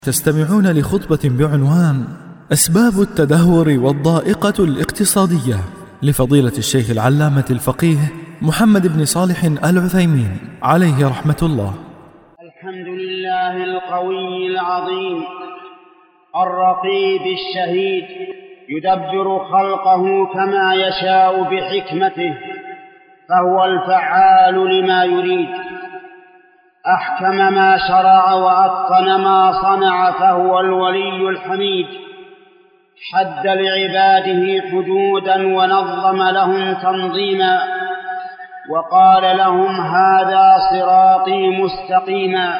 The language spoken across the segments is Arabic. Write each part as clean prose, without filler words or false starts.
تستمعون لخطبة بعنوان أسباب التدهور والضائقة الاقتصادية لفضيلة الشيخ العلامة الفقيه محمد بن صالح العثيمين عليه رحمة الله. الحمد لله القوي العظيم الرقيب الشهيد، يدبر خلقه كما يشاء بحكمته، فهو الفعال لما يريد. أحكم ما شرع وأتقن ما صنع، فهو الولي الحميد. حد لعباده حدودا ونظم لهم تنظيما، وقال لهم هذا صراطي مستقيما،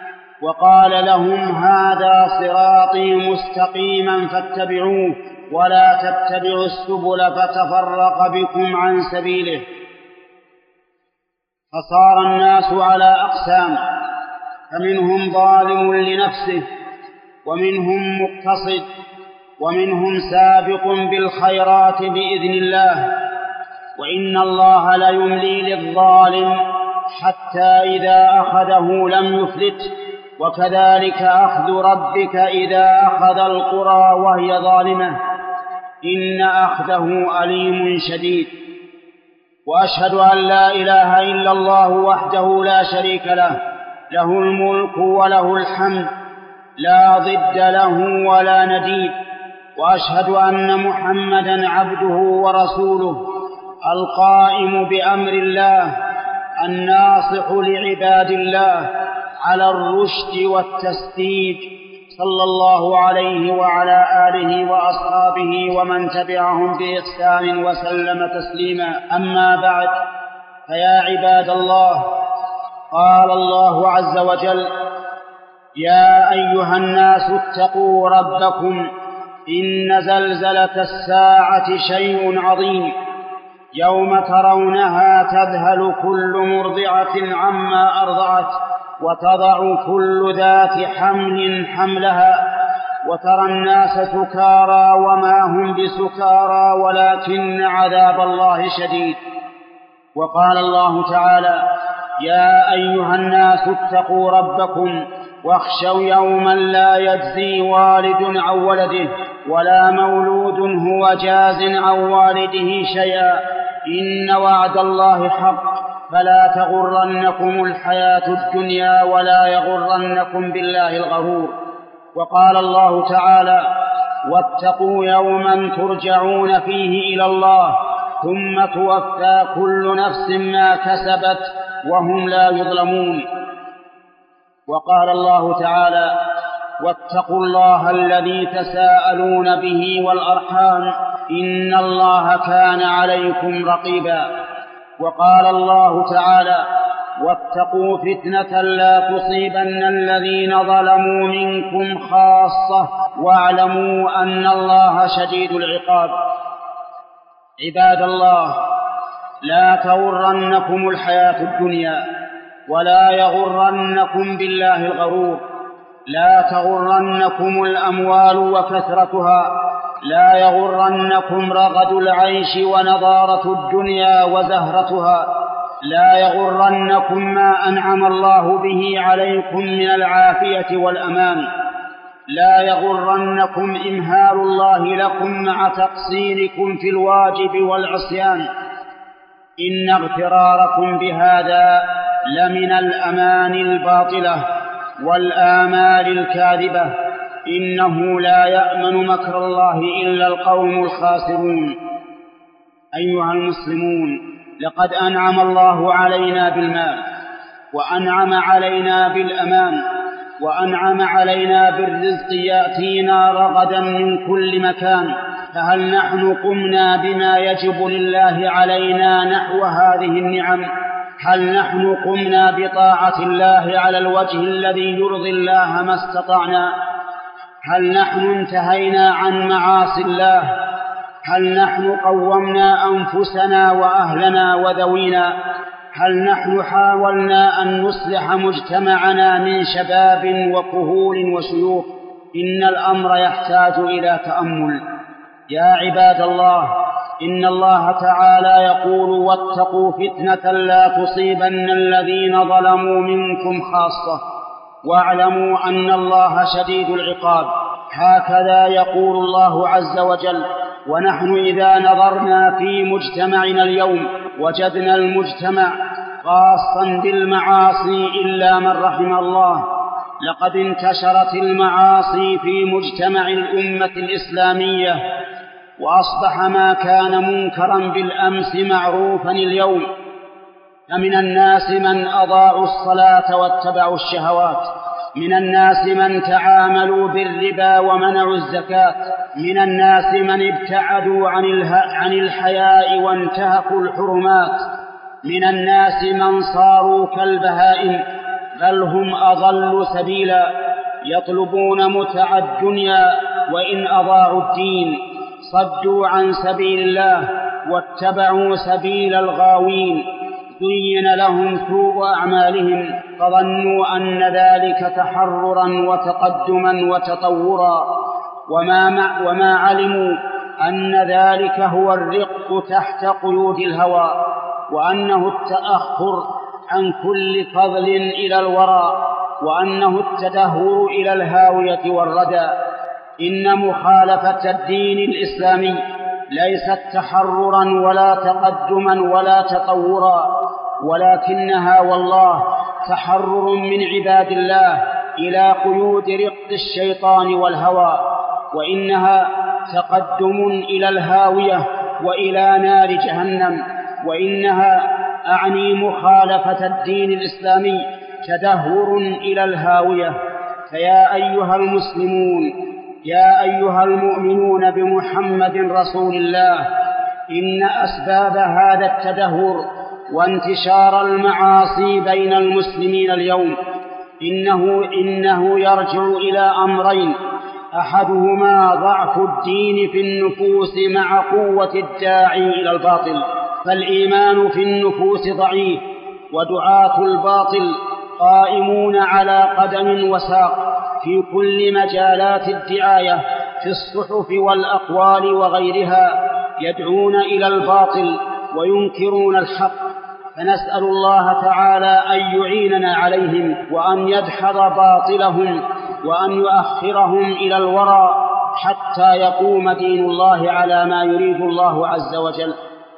فاتبعوه ولا تتبعوا السبل فتفرق بكم عن سبيله. فصار الناس على أقسام، فمنهم ظالم لنفسه، ومنهم مقتصد، ومنهم سابق بالخيرات بإذن الله. وإن الله ليملي للظالم حتى إذا أخذه لم يفلت، وكذلك أخذ ربك إذا أخذ القرى وهي ظالمة، إن أخذه أليم شديد. وأشهد أن لا إله إلا الله وحده لا شريك له، له الملك وله الحمد، لا ضد له ولا نديد. وأشهد أن محمدًا عبده ورسوله، القائم بأمر الله، الناصح لعباد الله على الرشد والتسديد، صلى الله عليه وعلى آله وأصحابه ومن تبعهم بإحسان وسلم تسليما. أما بعد، فيا عباد الله، قال الله عز وجل: يا أيها الناس اتقوا ربكم، إن زلزلة الساعة شيء عظيم، يوم ترونها تذهل كل مرضعة عما أرضعت، وتضع كل ذات حمل حملها، وترى الناس سكارى وما هم بسكارى ولكن عذاب الله شديد. وقال الله تعالى: يا أيها الناس اتقوا ربكم واخشوا يوما لا يجزي والد عن ولده ولا مولود هو جاز عن والده شيئا، إن وعد الله حق، فلا تغرنكم الحياة الدنيا ولا يغرنكم بالله الغرور. وقال الله تعالى: واتقوا يوما ترجعون فيه إلى الله ثم توفى كل نفس ما كسبت وهم لا يظلمون. وقال الله تعالى: واتقوا الله الذي تساءلون به والأرحام، إن الله كان عليكم رقيبا. وقال الله تعالى: واتقوا فتنة لا تصيبن الذين ظلموا منكم خاصة واعلموا أن الله شديد العقاب. عباد الله، لا تغرنكم الحياة الدنيا ولا يغرنكم بالله الغرور، لا تغرنكم الأموال وكثرتها، لا يغرنكم رغد العيش ونضارة الدنيا وزهرتها، لا يغرنكم ما أنعم الله به عليكم من العافية والأمان، لا يغرنكم إمهال الله لكم مع تقصيركم في الواجب والعصيان، إن اغتراركم بهذا لمن الأمان الباطلة والآمال الكاذبة، إنه لا يأمن مكر الله إلا القوم الخاسرون. أيها المسلمون، لقد أنعم الله علينا بالمال، وأنعم علينا بالأمان، وأنعم علينا بالرزق يأتينا رغدا من كل مكان، فهل نحن قمنا بما يجب لله علينا نحو هذه النعم؟ هل نحن قمنا بطاعة الله على الوجه الذي يرضي الله ما استطعنا؟ هل نحن انتهينا عن معاصي الله؟ هل نحن قومنا أنفسنا وأهلنا وذوينا؟ هل نحن حاولنا أن نصلح مجتمعنا من شباب وكهول وشيوخ؟ إن الأمر يحتاج إلى تأمل. يا عباد الله، إن الله تعالى يقول: واتقوا فتنة لا تصيبن الذين ظلموا منكم خاصة. واعلموا أن الله شديد العقاب. هكذا يقول الله عز وجل: ونحن إذا نظرنا في مجتمعنا اليوم وجدنا المجتمع خاصا بالمعاصي إلا من رحم الله. لقد انتشرت المعاصي في مجتمع الأمة الإسلامية، وأصبح ما كان منكرا بالأمس معروفا اليوم. فمن الناس من أضاعوا الصلاة واتبعوا الشهوات، من الناس من تعاملوا بالربا ومنعوا الزكاة، من الناس من ابتعدوا عن الحياء وانتهكوا الحرمات، من الناس من صاروا كالبهائم، بل هم أضل سبيلا، يطلبون متع الدنيا وإن أضاعوا الدين، صدوا عن سبيل الله واتبعوا سبيل الغاوين. زين لهم سوء أعمالهم فظنوا أن ذلك تحررا وتقدما وتطورا، وما علموا أن ذلك هو الرق تحت قيود الهوى، وأنه التأخر عن كل فضل إلى الورى، وأنه التدهور إلى الهاوية والردى. إن مخالفة الدين الإسلامي ليست تحررا ولا تقدما ولا تطورا، ولكنها والله تحرر من عباد الله إلى قيود رق الشيطان والهوى، وإنها تقدم إلى الهاوية وإلى نار جهنم، وإنها أعني مخالفة الدين الإسلامي تدهور إلى الهاوية. فيا أيها المسلمون، يا أيها المؤمنون بمحمد رسول الله، إن أسباب هذا التدهور وانتشار المعاصي بين المسلمين اليوم إنه يرجع إلى أمرين: أحدهما ضعف الدين في النفوس مع قوة الداعي إلى الباطل، فالإيمان في النفوس ضعيف، ودعاة الباطل قائمون على قدم وساق في كل مجالات الدعاية، في الصحف والأقوال وغيرها، يدعون إلى الباطل وينكرون الحق. فنسأل الله تعالى أن يعيننا عليهم، وأن يدحض باطلهم، وأن يؤخرهم إلى الورى حتى يقوم دين الله على ما يريد الله عز وجل.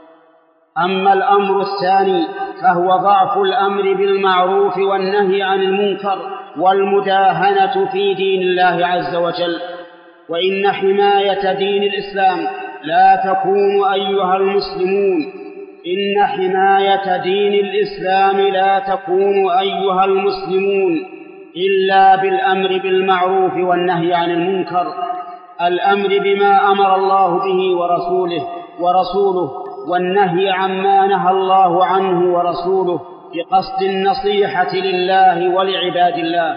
أما الأمر الثاني فهو ضعف الأمر بالمعروف والنهي عن المنكر والمداهنة في دين الله عز وجل. وإن حماية دين الإسلام لا تكون أيها المسلمون إن حماية دين الإسلام لا تكون أيها المسلمون إلا بالأمر بالمعروف والنهي عن المنكر، الأمر بما أمر الله به ورسوله، والنهي عما نهى الله عنه ورسوله، بقصد النصيحة لله ولعباد الله.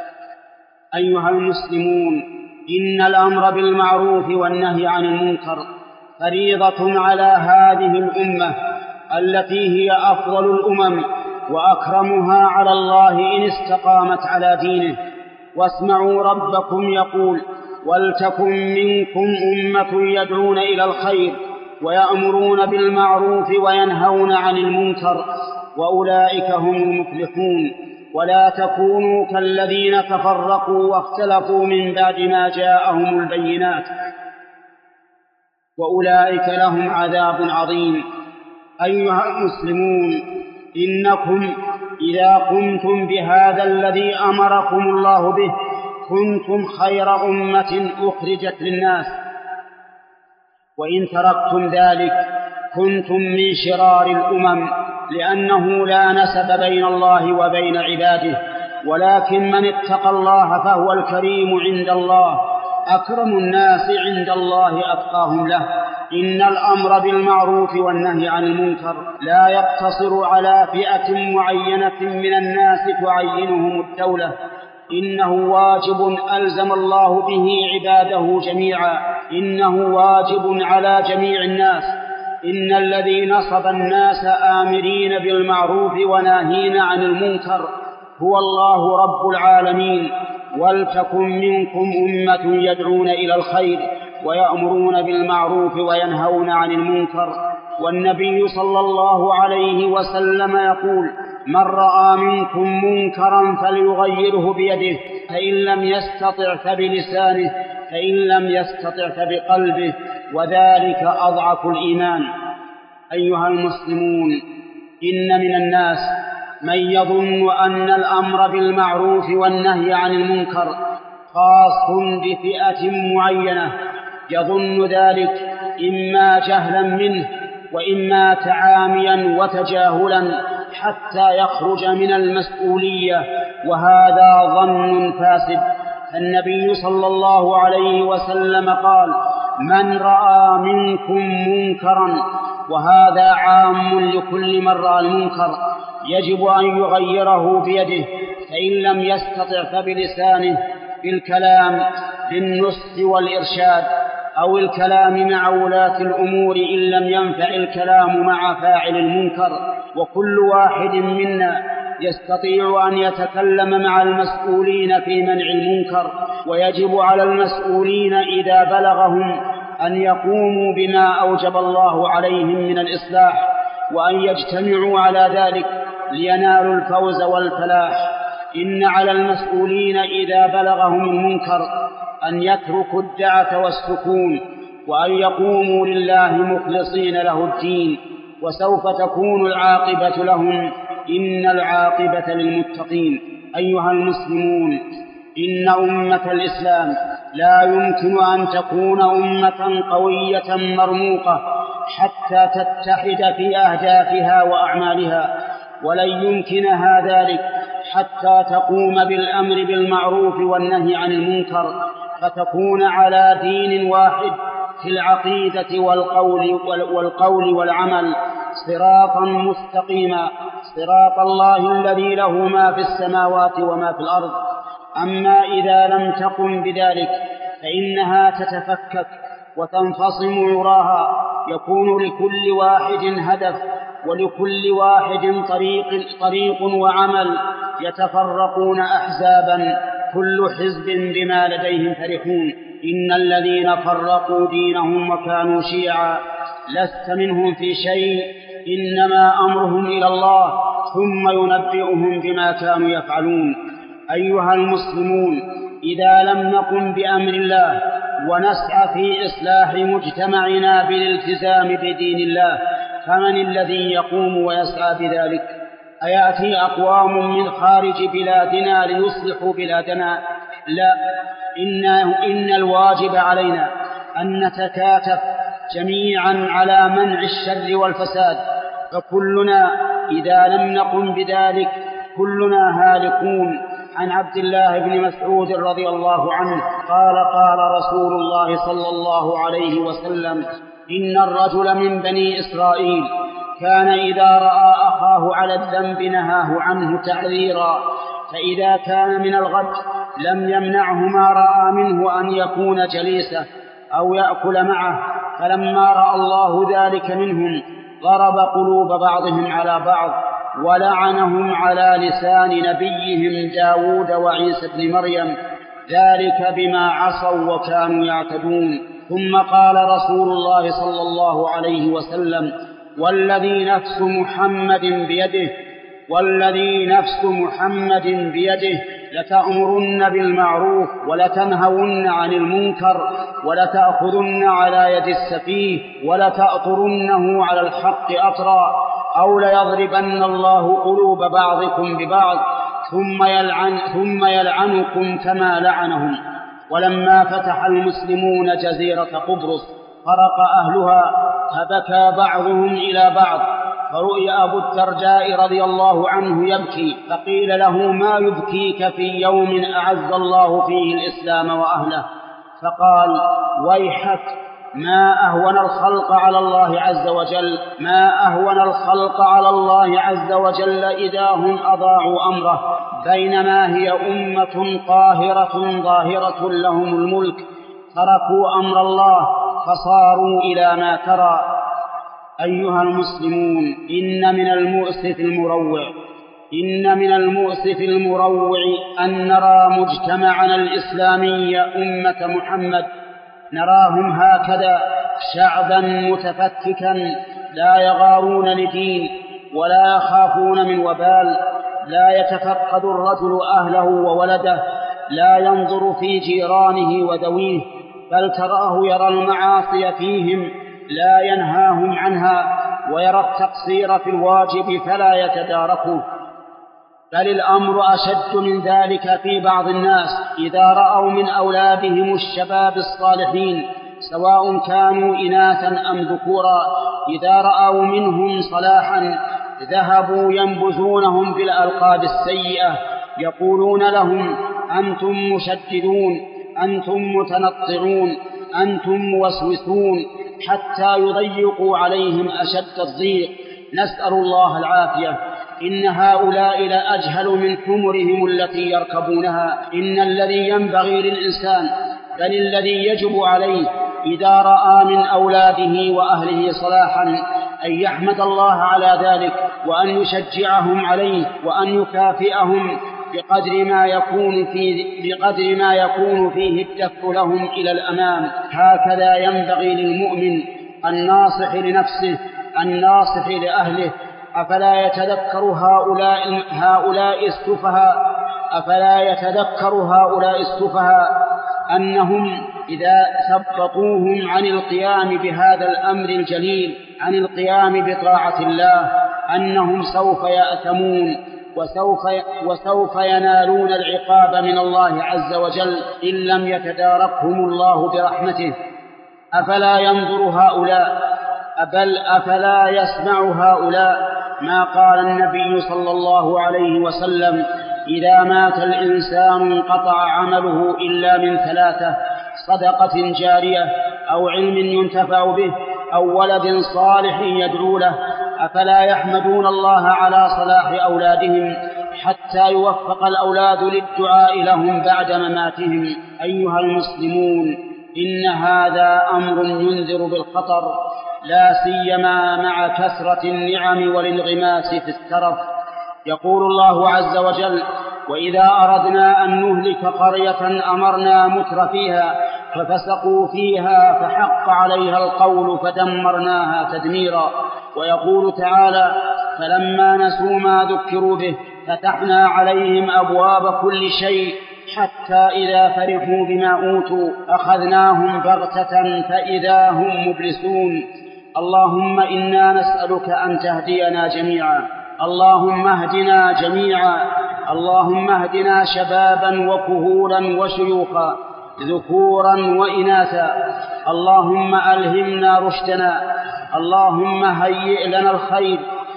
أيها المسلمون، إن الأمر بالمعروف والنهي عن المنكر فريضة على هذه الأمة التي هي أفضل الأمم وأكرمها على الله إن استقامت على دينه. واسمعوا ربكم يقول: ولتكن منكم أمة يدعون إلى الخير ويأمرون بالمعروف وينهون عن المنكر، وأولئك هم المفلحون. ولا تكونوا كالذين تفرقوا واختلفوا من بعد ما جاءهم البينات، وأولئك لهم عذاب عظيم. أيها المسلمون، إنكم إذا قمتم بهذا الذي أمركم الله به كنتم خير أمة أخرجت للناس، وإن تركتم ذلك كنتم من شرار الأمم، لأنه لا نسب بين الله وبين عباده، ولكن من اتقى الله فهو الكريم عند الله، أكرم الناس عند الله أتقاهم له. إن الأمر بالمعروف والنهي عن المنكر لا يقتصر على فئة معينة من الناس تعينهم الدولة، إنه واجب ألزم الله به عباده جميعا، إنه واجب على جميع الناس. إن الذي نصب الناس آمرين بالمعروف وناهين عن المنكر هو الله رب العالمين. ولتكن منكم أمة يدعون إلى الخير ويأمرون بالمعروف وينهون عن المنكر. والنبي صلى الله عليه وسلم يقول: من رأى منكم منكرا فليغيره بيده، فإن لم يستطع فبلسانه، فإن لم يستطع فبقلبه، وذلك أضعف الإيمان. أيها المسلمون، إن من الناس من يظن أن الأمر بالمعروف والنهي عن المنكر خاص بفئة معينة، يظن ذلك إما جهلا منه وإما تعاميا وتجاهلا حتى يخرج من المسؤولية، وهذا ظن فاسد. النبي صلى الله عليه وسلم قال: من رأى منكم منكرا، وهذا عام لكل من رأى المنكر، يجب أن يغيره بيده، فإن لم يستطع فبلسانه، بالكلام بالنصح والإرشاد، أو الكلام مع ولاة الأمور إن لم ينفع الكلام مع فاعل المنكر. وكل واحد منا يستطيع أن يتكلم مع المسؤولين في منع المنكر، ويجب على المسؤولين إذا بلغهم أن يقوموا بما أوجب الله عليهم من الإصلاح، وأن يجتمعوا على ذلك لينالوا الفوز والفلاح. إن على المسؤولين إذا بلغهم المنكر أن يتركوا الدعة والسكون، وأن يقوموا لله مخلصين له الدين، وسوف تكون العاقبة لهم، إن العاقبة للمتقين. أيها المسلمون، إن أمة الإسلام لا يمكن أن تكون أمة قوية مرموقة حتى تتحد في أهدافها وأعمالها، ولن يمكنها ذلك حتى تقوم بالأمر بالمعروف والنهي عن المنكر، فتكون على دين واحد في العقيدة والقول والعمل، صراطا مستقيما، صراط الله الذي له ما في السماوات وما في الأرض. أما إذا لم تقم بذلك فإنها تتفكك وتنفصم عراها، يكون لكل واحد هدف ولكل واحد طريق وعمل، يتفرقون أحزابا، كل حزب بما لديهم فرحون. إن الذين فرقوا دينهم وكانوا شيعا لست منهم في شيء، إنما أمرهم إلى الله ثم ينبئهم بما كانوا يفعلون. أيها المسلمون، إذا لم نقم بأمر الله ونسعى في إصلاح مجتمعنا بالالتزام بدين الله، فمن الذي يقوم ويسعى بذلك؟ أيأتي أقوام من خارج بلادنا ليصلحوا بلادنا؟ لا، إن الواجب علينا أن نتكاتف جميعا على منع الشر والفساد، فكلنا إذا لم نقم بذلك كلنا هالكون. عن عبد الله بن مسعود رضي الله عنه قال: قال رسول الله صلى الله عليه وسلم: إن الرجل من بني إسرائيل كان إذا رأى أخاه على الذنب نهاه عنه تعذيرا، فإذا كان من الغد لم يمنعه ما رأى منه أن يكون جليسه أو يأكل معه، فلما رأى الله ذلك منهم ضرب قلوب بعضهم على بعض ولعنهم على لسان نبيهم داود وعيسى بن مريم، ذلك بما عصوا وكانوا يعتدون. ثم قال رسول الله صلى الله عليه وسلم: والذي نفس محمد بيده لتأمرن بالمعروف ولتنهون عن المنكر ولتأخذن على يد السفيه ولتأطرنه على الحق أطرا، أو ليضربن الله قلوب بعضكم ببعض ثم يلعنكم كما لعنهم. ولما فتح المسلمون جزيرة قبرص فرق أهلها، فبكى بعضهم إلى بعض، فرؤي أبو الدرداء رضي الله عنه يبكي، فقيل له: ما يبكيك في يوم أعز الله فيه الإسلام وأهله؟ فقال: ويحك، ما أهون الخلق على الله عز وجل إذا هم أضاعوا أمره، بينما هي أمة قاهرة ظاهرة لهم الملك، تركوا أمر الله فصاروا إلى ما ترى. أيها المسلمون، إن من المؤسف المروع أن نرى مجتمعنا الإسلامي أمة محمد، نراهم هكذا شعبا متفككا لا يغارون لدين ولا يخافون من وبال. لا يتفقد الرجل أهله وولده، لا ينظر في جيرانه وذويه، بل تراه يرى المعاصي فيهم لا ينهاهم عنها، ويرى التقصير في الواجب فلا يتداركه. بل الأمر أشد من ذلك في بعض الناس إذا رأوا من أولادهم الشباب الصالحين سواء كانوا إناثا أم ذكورا، إذا رأوا منهم صلاحا ذهبوا ينبذونهم بالألقاب السيئة، يقولون لهم: أنتم مشددون، أنتم متنطعون، أنتم موسوسون، حتى يضيقوا عليهم أشد الضيق. نسأل الله العافية. إن هؤلاء لأجهل من حمرهم التي يركبونها. إن الذي ينبغي للإنسان، بل الذي يجب عليه إذا رأى من أولاده وأهله صلاحا أن يحمد الله على ذلك، وأن يشجعهم عليه، وأن يكافئهم بقدر ما يكون فيه الدفع لهم إلى الأمام. هكذا ينبغي للمؤمن الناصح لنفسه الناصح لأهله. أفلا يتذكر هؤلاء السفهاء أنهم إذا ثبطوهم عن القيام بهذا الأمر الجليل، عن القيام بطاعة الله، أنهم سوف يأثمون وسوف ينالون العقاب من الله عز وجل إن لم يتداركهم الله برحمته. أفلا ينظر هؤلاء، بل أفلا يسمع هؤلاء ما قال النبي صلى الله عليه وسلم: إذا مات الإنسان انقطع عمله إلا من ثلاثة: صدقة جارية، أو علم ينتفع به، أو ولد صالح يدعو له. أفلا يحمدون الله على صلاح أولادهم حتى يوفق الأولاد للدعاء لهم بعد مماتهم؟ أيها المسلمون، إن هذا أمر ينذر بالخطر، لا سيما مع كثرة النعم والانغماس في الترف. يقول الله عز وجل: وإذا أردنا أن نهلك قرية أمرنا متر فيها ففسقوا فيها فحق عليها القول فدمرناها تدميرا. ويقول تعالى: فلما نسوا ما ذكروا به فتحنا عليهم أبواب كل شيء حتى إذا فرحوا بما أوتوا أخذناهم بغتة فإذا هم مبلسون. اللهم إنا نسألك أن تهدينا جميعا، اللهم اهدنا جميعا، اللهم اهدنا شبابا وكهولا وشيوخا، ذكورا وإناثا. اللهم ألهمنا رشدنا، اللهم هيئ لنا الخير،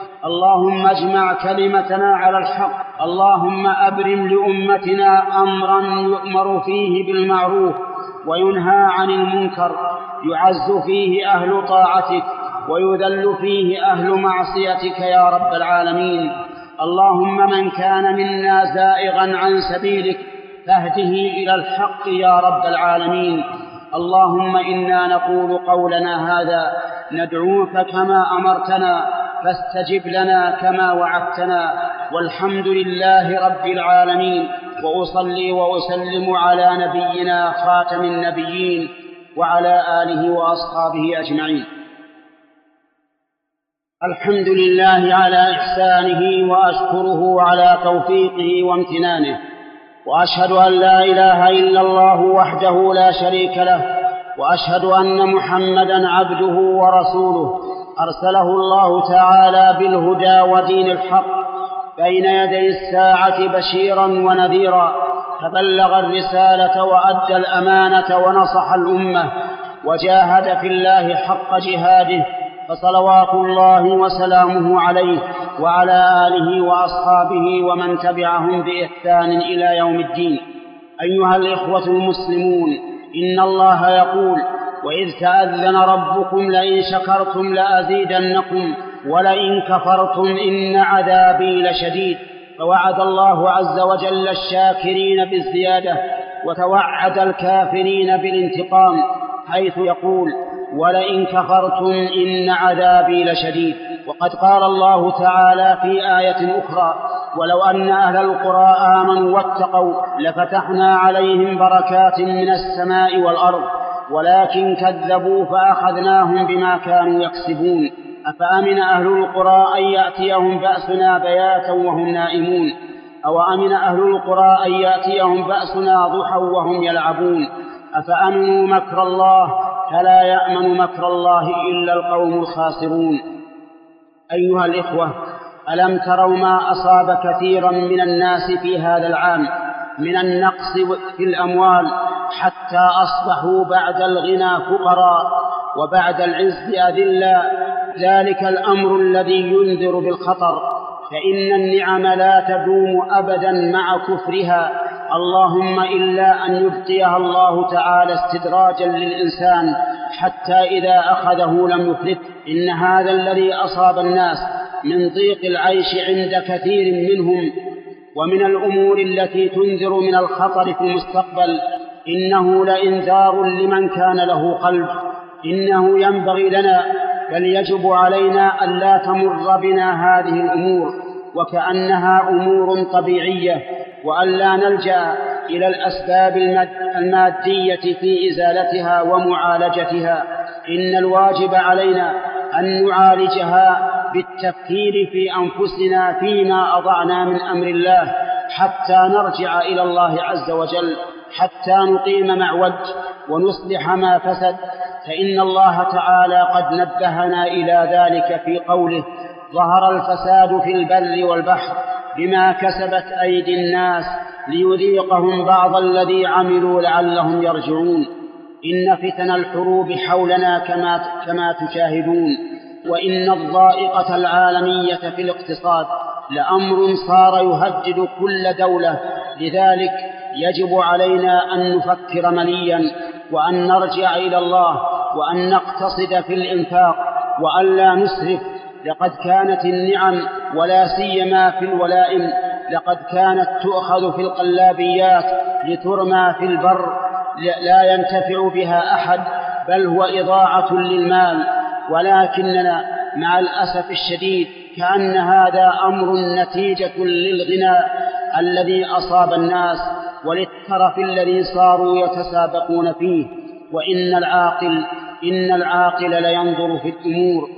اللهم اجمع كلمتنا على الحق، اللهم أبرم لأمتنا أمرا يؤمر فيه بالمعروف وينهى عن المنكر، يعز فيه أهل طاعتك ويذل فيه أهل معصيتك يا رب العالمين. اللهم من كان منا زائغا عن سبيلك فاهده إلى الحق يا رب العالمين. اللهم إنا نقول قولنا هذا ندعوك كما أمرتنا فاستجب لنا كما وعدتنا، والحمد لله رب العالمين. وأصلي وأسلم على نبينا خاتم النبيين وعلى آله وأصحابه أجمعين. الحمد لله على إحسانه وأشكره على توفيقه وامتنانه، وأشهد أن لا إله إلا الله وحده لا شريك له، وأشهد أن محمدًا عبده ورسوله أرسله الله تعالى بالهدى ودين الحق بين يدي الساعة بشيرا ونذيرا، فبلغ الرسالة وأدى الأمانة ونصح الأمة وجاهد في الله حق جهاده، فصلوات الله وسلامه عليه وعلى آله وأصحابه ومن تبعهم بإحسان إلى يوم الدين. أيها الإخوة المسلمون، إن الله يقول: وإذ تأذن ربكم لئن شكرتم لأزيدنكم ولئن كفرتم إن عذابي لشديد. فوعد الله عز وجل الشاكرين بالزيادة وتوعد الكافرين بالانتقام، حيث يقول: ولئن كفرتم إن عذابي لشديد. وقد قال الله تعالى في آية أخرى: ولو أن أهل القرى آمنوا واتقوا لفتحنا عليهم بركات من السماء والأرض ولكن كذبوا فأخذناهم بما كانوا يكسبون. أفأمن أهل القرى أن يأتيهم بأسنا بياتا وهم نائمون أو أمن أهل القرى أن يأتيهم بأسنا ضحى وهم يلعبون أفأمنوا مكر الله فلا يأمن مكر الله إلا القوم الخاسرون. أيها الإخوة، ألم تروا ما أصاب كثيرا من الناس في هذا العام من النقص في الأموال حتى أصبحوا بعد الغنى فقراء وبعد العز أذلاء؟ ذلك الأمر الذي ينذر بالخطر، فإن النعم لا تدوم أبدا مع كفرها، اللهم إلا أن يبقيها الله تعالى استدراجا للإنسان حتى إذا أخذه لم يفلت. إن هذا الذي أصاب الناس من ضيق العيش عند كثير منهم ومن الأمور التي تنذر من الخطر في المستقبل إنه لإنذار لمن كان له قلب. إنه ينبغي لنا بل يجب علينا أن لا تمر بنا هذه الأمور وكأنها أمور طبيعية، وأن لا نلجأ إلى الأسباب المادية في إزالتها ومعالجتها. إن الواجب علينا أن نعالجها بالتفكير في أنفسنا فيما أضعنا من أمر الله حتى نرجع إلى الله عز وجل، حتى نقيم معوج ونصلح ما فسد. فإن الله تعالى قد نبهنا إلى ذلك في قوله: ظهر الفساد في البر والبحر بما كسبت أيدي الناس ليذيقهم بعض الذي عملوا لعلهم يرجعون. إن فتن الحروب حولنا كما تشاهدون، وإن الضائقة العالمية في الاقتصاد لأمر صار يهدد كل دولة. لذلك يجب علينا أن نفكر مليا وأن نرجع إلى الله وأن نقتصد في الإنفاق وأن لا نسرف. لقد كانت النعم ولا سيما في الولائم لقد كانت تؤخذ في القلابيات لترمى في البر لا ينتفع بها أحد، بل هو إضاعة للمال. ولكننا مع الأسف الشديد كأن هذا أمر نتيجة للغناء الذي أصاب الناس وللترف الذي صاروا يتسابقون فيه. إن العاقل لينظر في الأمور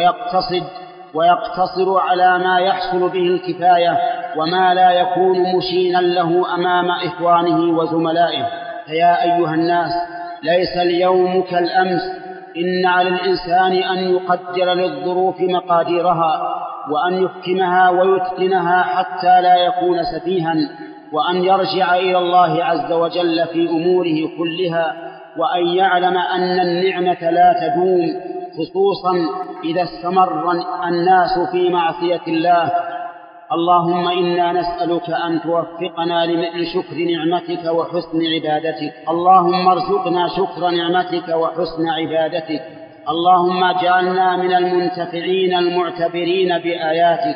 ويقتصر على ما يحصل به الكفاية وما لا يكون مشينا له أمام إخوانه وزملائه. فيا أيها الناس، ليس اليوم كالأمس. إن على الإنسان أن يقدر للظروف مقاديرها وأن يحكمها ويتقنها حتى لا يكون سفيها، وأن يرجع إلى الله عز وجل في أموره كلها، وأن يعلم أن النعمة لا تدوم، خصوصا إذا استمر الناس في معصية الله. اللهم إنا نسألك أن توفقنا لشكر نعمتك وحسن عبادتك. اللهم ارزقنا شكر نعمتك وحسن عبادتك. اللهم اجعلنا من المنتفعين المعتبرين بآياتك.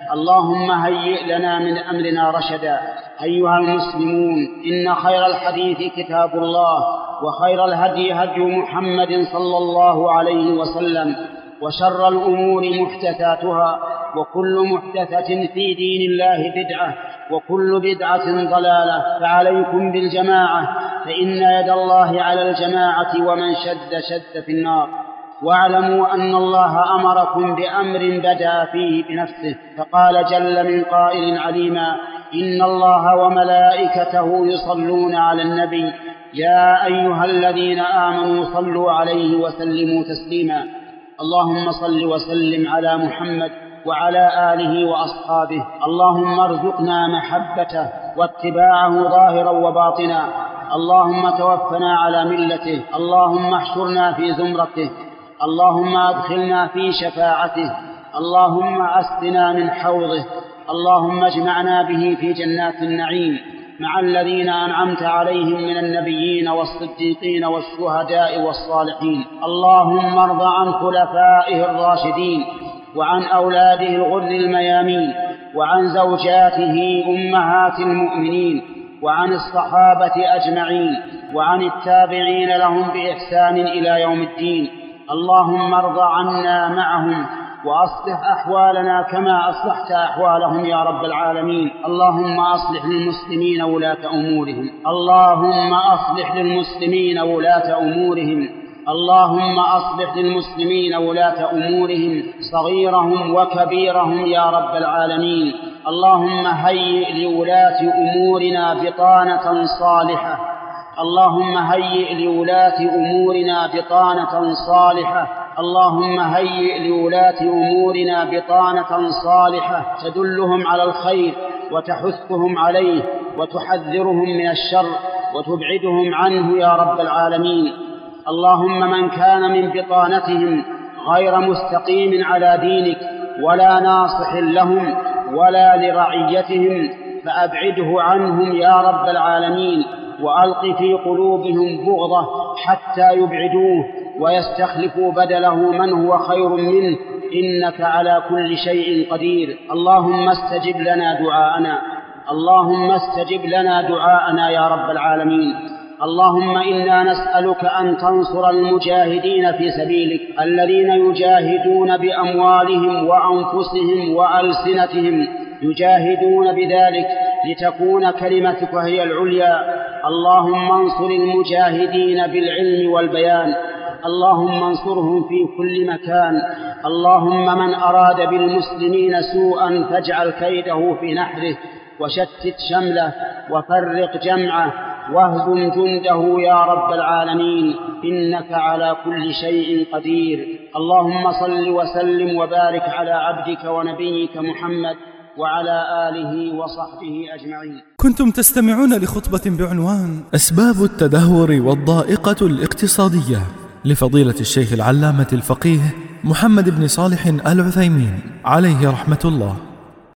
اللهم هيئ لنا من أمرنا رشدا. أيها المسلمون، إن خير الحديث كتاب الله، وخير الهدي هدي محمد صلى الله عليه وسلم، وشر الأمور محدثاتها، وكل محدثة في دين الله بدعة، وكل بدعة ضلالة. فعليكم بالجماعة، فإن يد الله على الجماعة، ومن شد في النار. واعلموا أن الله أمركم بأمر بدأ فيه بنفسه، فقال جل من قائل عليما: إن الله وملائكته يصلون على النبي يا أيها الذين آمنوا صلوا عليه وسلموا تسليما. اللهم صل وسلم على محمد وعلى آله وأصحابه. اللهم ارزقنا محبته واتباعه ظاهرا وباطنا. اللهم توفنا على ملته. اللهم احشرنا في زمرته. اللهم أدخلنا في شفاعته. اللهم أسقنا من حوضه. اللهم اجمعنا به في جنات النعيم مع الذين أنعمت عليهم من النبيين والصديقين والشهداء والصالحين. اللهم ارض عن خلفائه الراشدين وعن أولاده الغر الميامين وعن زوجاته أمهات المؤمنين وعن الصحابة أجمعين وعن التابعين لهم بإحسان إلى يوم الدين. اللهم ارض عنا معهم وأصلح أحوالنا كما أصلحت أحوالهم يا رب العالمين. اللهم أصلح للمسلمين ولاة أمورهم. اللهم أصلح للمسلمين ولاة أمورهم. اللهم أصلح للمسلمين ولاة أمورهم صغيرهم وكبيرهم يا رب العالمين. اللهم هيئ لولاة أمورنا بطانة صالحة. اللهم هيئ لولاة أمورنا بطانة صالحة. اللهم هيئ لولاة أمورنا بطانة صالحة تدلهم على الخير وتحثهم عليه وتحذرهم من الشر وتبعدهم عنه يا رب العالمين. اللهم من كان من بطانتهم غير مستقيم على دينك ولا ناصح لهم ولا لرعيتهم فأبعده عنهم يا رب العالمين، وألق في قلوبهم بغضة حتى يبعدوه ويستخلفوا بدله من هو خير منه، إنك على كل شيء قدير. اللهم استجب لنا دعاءنا، اللهم استجب لنا دعاءنا يا رب العالمين. اللهم إنا نسألك أن تنصر المجاهدين في سبيلك الذين يجاهدون بأموالهم وأنفسهم وألسنتهم، يجاهدون بذلك لتكون كلمتك هي العليا. اللهم انصر المجاهدين بالعلم والبيان، اللهم انصرهم في كل مكان. اللهم من أراد بالمسلمين سوءا فاجعل كيده في نحره وشتت شمله وفرق جمعه واهزم جنده يا رب العالمين، إنك على كل شيء قدير. اللهم صل وسلم وبارك على عبدك ونبيك محمد وعلى آله وصحبه أجمعين. كنتم تستمعون لخطبة بعنوان أسباب التدهور والضائقة الاقتصادية لفضيلة الشيخ العلامة الفقيه محمد بن صالح العثيمين عليه رحمة الله.